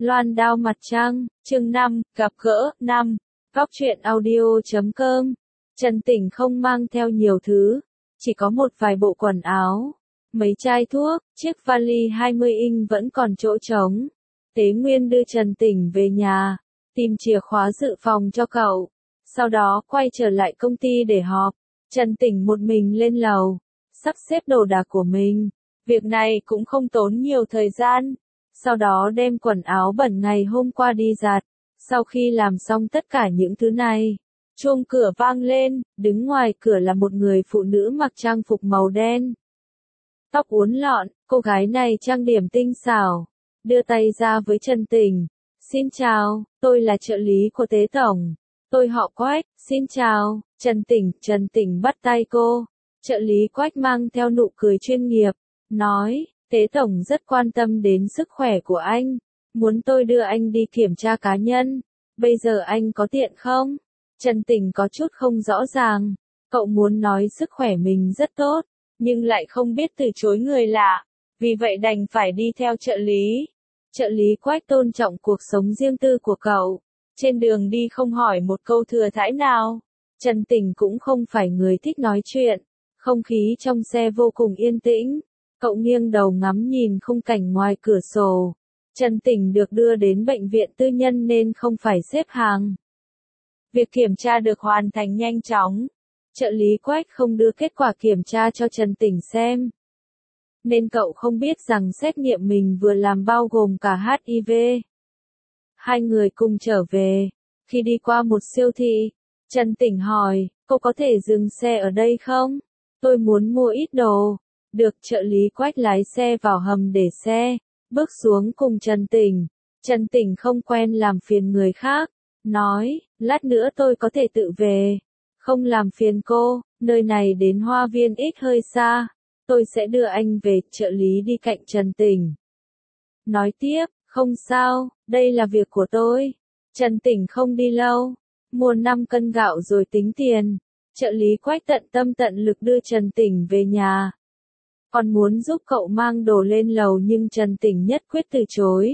Loan đao mặt trăng, chương 5, gặp gỡ, 5. Góc truyện audio.com. Trần Tỉnh không mang theo nhiều thứ, chỉ có một vài bộ quần áo, mấy chai thuốc, chiếc vali 20 inch vẫn còn chỗ trống. Tế Nguyên đưa Trần Tỉnh về nhà, tìm chìa khóa dự phòng cho cậu, sau đó quay trở lại công ty để họp. Trần Tỉnh một mình lên lầu, sắp xếp đồ đạc của mình. Việc này cũng không tốn nhiều thời gian. Sau đó đem quần áo bẩn ngày hôm qua đi giặt. Sau khi làm xong tất cả những thứ này, chuông cửa vang lên, đứng ngoài cửa là một người phụ nữ mặc trang phục màu đen. Tóc uốn lọn, cô gái này trang điểm tinh xảo, đưa tay ra với Trần Tỉnh. Xin chào, tôi là trợ lý của Tế Tổng. Tôi họ Quách, xin chào, Trần Tỉnh bắt tay cô. Trợ lý Quách mang theo nụ cười chuyên nghiệp, nói, Tế Tổng rất quan tâm đến sức khỏe của anh, muốn tôi đưa anh đi kiểm tra cá nhân, bây giờ anh có tiện không? Trần Tỉnh có chút không rõ ràng, cậu muốn nói sức khỏe mình rất tốt, nhưng lại không biết từ chối người lạ, vì vậy đành phải đi theo trợ lý. Trợ lý Quách tôn trọng cuộc sống riêng tư của cậu, trên đường đi không hỏi một câu thừa thãi nào. Trần Tỉnh cũng không phải người thích nói chuyện, không khí trong xe vô cùng yên tĩnh. Cậu nghiêng đầu ngắm nhìn khung cảnh ngoài cửa sổ. Trần Tỉnh được đưa đến bệnh viện tư nhân nên không phải xếp hàng. Việc kiểm tra được hoàn thành nhanh chóng. Trợ lý Quách không đưa kết quả kiểm tra cho Trần Tỉnh xem, nên cậu không biết rằng xét nghiệm mình vừa làm bao gồm cả HIV. Hai người cùng trở về. Khi đi qua một siêu thị, Trần Tỉnh hỏi, cô có thể dừng xe ở đây không? Tôi muốn mua ít đồ. Được, trợ lý Quách lái xe vào hầm để xe, bước xuống cùng Trần Tỉnh. Trần Tỉnh không quen làm phiền người khác, nói, lát nữa tôi có thể tự về, không làm phiền cô, nơi này đến Hoa Viên X hơi xa, tôi sẽ đưa anh về. Trợ lý đi cạnh Trần Tỉnh, nói tiếp, không sao, đây là việc của tôi. Trần Tỉnh không đi lâu, mua 5 cân gạo rồi tính tiền. Trợ lý Quách tận tâm tận lực đưa Trần Tỉnh về nhà. Còn muốn giúp cậu mang đồ lên lầu nhưng Trần Tỉnh nhất quyết từ chối.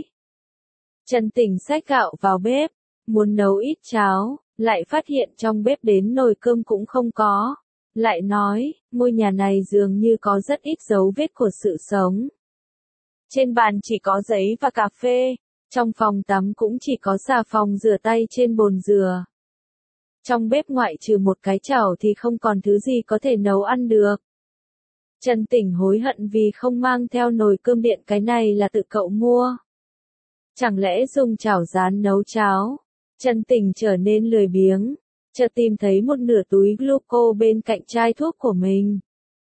Trần Tỉnh xách gạo vào bếp, muốn nấu ít cháo, lại phát hiện trong bếp đến nồi cơm cũng không có. Lại nói, ngôi nhà này dường như có rất ít dấu vết của sự sống. Trên bàn chỉ có giấy và cà phê, trong phòng tắm cũng chỉ có xà phòng rửa tay trên bồn dừa. Trong bếp ngoại trừ một cái chảo thì không còn thứ gì có thể nấu ăn được. Trần Tỉnh hối hận vì không mang theo nồi cơm điện, cái này là tự cậu mua. Chẳng lẽ dùng chảo rán nấu cháo? Trần Tỉnh trở nên lười biếng, chợt tìm thấy một nửa túi gluco bên cạnh chai thuốc của mình.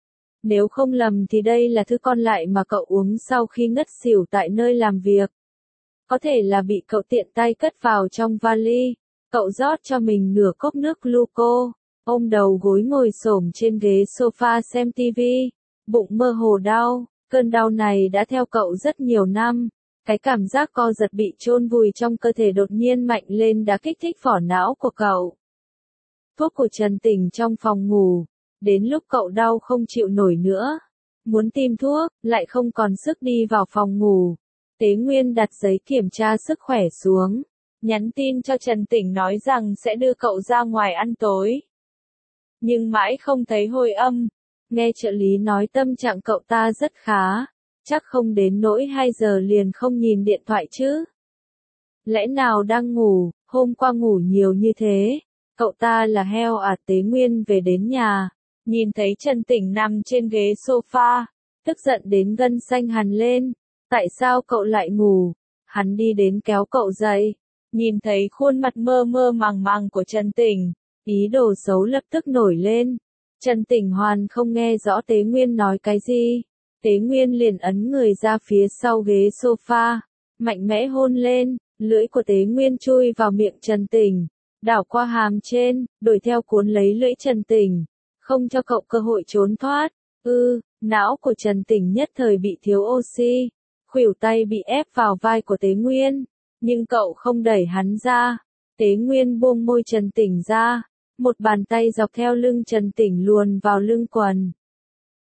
Nếu không lầm thì đây là thứ còn lại mà cậu uống sau khi ngất xỉu tại nơi làm việc. Có thể là bị cậu tiện tay cất vào trong vali. Cậu rót cho mình nửa cốc nước gluco, ôm đầu gối ngồi xổm trên ghế sofa xem TV. Bụng mơ hồ đau, cơn đau này đã theo cậu rất nhiều năm. Cái cảm giác co giật bị chôn vùi trong cơ thể đột nhiên mạnh lên đã kích thích vỏ não của cậu. Thuốc của Trần Tỉnh trong phòng ngủ. Đến lúc cậu đau không chịu nổi nữa, muốn tìm thuốc, lại không còn sức đi vào phòng ngủ. Tế Nguyên đặt giấy kiểm tra sức khỏe xuống, nhắn tin cho Trần Tỉnh nói rằng sẽ đưa cậu ra ngoài ăn tối. Nhưng mãi không thấy hồi âm. Nghe trợ lý nói tâm trạng cậu ta rất khá, chắc không đến nỗi 2 giờ liền không nhìn điện thoại chứ. Lẽ nào đang ngủ, hôm qua ngủ nhiều như thế, cậu ta là heo à? Tế Nguyên về đến nhà, nhìn thấy Trần Tỉnh nằm trên ghế sofa, tức giận đến gân xanh hằn lên. Tại sao cậu lại ngủ? Hắn đi đến kéo cậu dậy, nhìn thấy khuôn mặt mơ mơ màng màng của Trần Tỉnh, ý đồ xấu lập tức nổi lên. Trần Tỉnh hoàn không nghe rõ Tế Nguyên nói cái gì. Tế Nguyên liền ấn người ra phía sau ghế sofa, mạnh mẽ hôn lên. Lưỡi của Tế Nguyên chui vào miệng Trần Tỉnh, đảo qua hàm trên, đuổi theo cuốn lấy lưỡi Trần Tỉnh, không cho cậu cơ hội trốn thoát. Não của Trần Tỉnh nhất thời bị thiếu oxy, khuỷu tay bị ép vào vai của Tế Nguyên, nhưng cậu không đẩy hắn ra. Tế Nguyên buông môi Trần Tỉnh ra, một bàn tay dọc theo lưng Trần Tỉnh luồn vào lưng quần.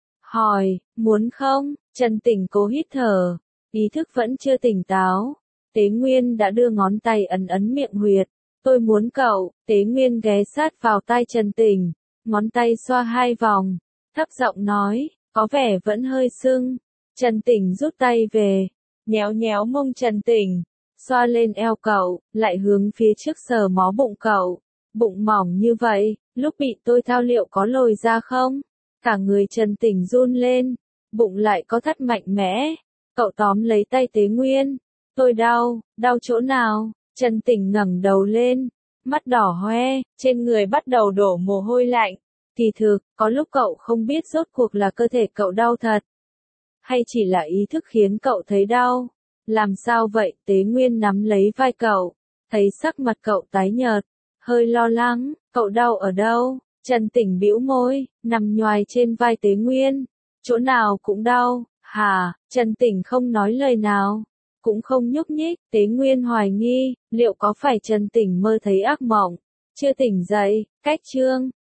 Hỏi, muốn không? Trần Tỉnh cố hít thở, ý thức vẫn chưa tỉnh táo. Tế Nguyên đã đưa ngón tay ấn ấn miệng huyệt. Tôi muốn cậu. Tế Nguyên ghé sát vào tai Trần Tình, ngón tay xoa 2 vòng, thấp giọng nói, có vẻ vẫn hơi sưng. Trần Tình rút tay về, nhéo nhéo mông Trần Tình, xoa lên eo cậu, lại hướng phía trước sờ mó bụng cậu. Bụng mỏng như vậy, lúc bị tôi thao liệu có lồi ra không? Cả người Trần Tình run lên, bụng lại có thắt mạnh mẽ. Cậu tóm lấy tay Tế Nguyên. Tôi đau, đau chỗ nào? Trần Tình ngẩng đầu lên, mắt đỏ hoe, trên người bắt đầu đổ mồ hôi lạnh. Kỳ thực, có lúc cậu không biết rốt cuộc là cơ thể cậu đau thật, hay chỉ là ý thức khiến cậu thấy đau. Làm sao vậy? Tế Nguyên nắm lấy vai cậu, thấy sắc mặt cậu tái nhợt, hơi lo lắng. Cậu đau ở đâu? Trần Tình bĩu môi, nằm nhoài trên vai Tế Nguyên. Chỗ nào cũng đau. Hả? Trần Tình không nói lời nào, cũng không nhúc nhích. Tế Nguyên hoài nghi, liệu có phải Trần Tình mơ thấy ác mộng, chưa tỉnh dậy. Cách chương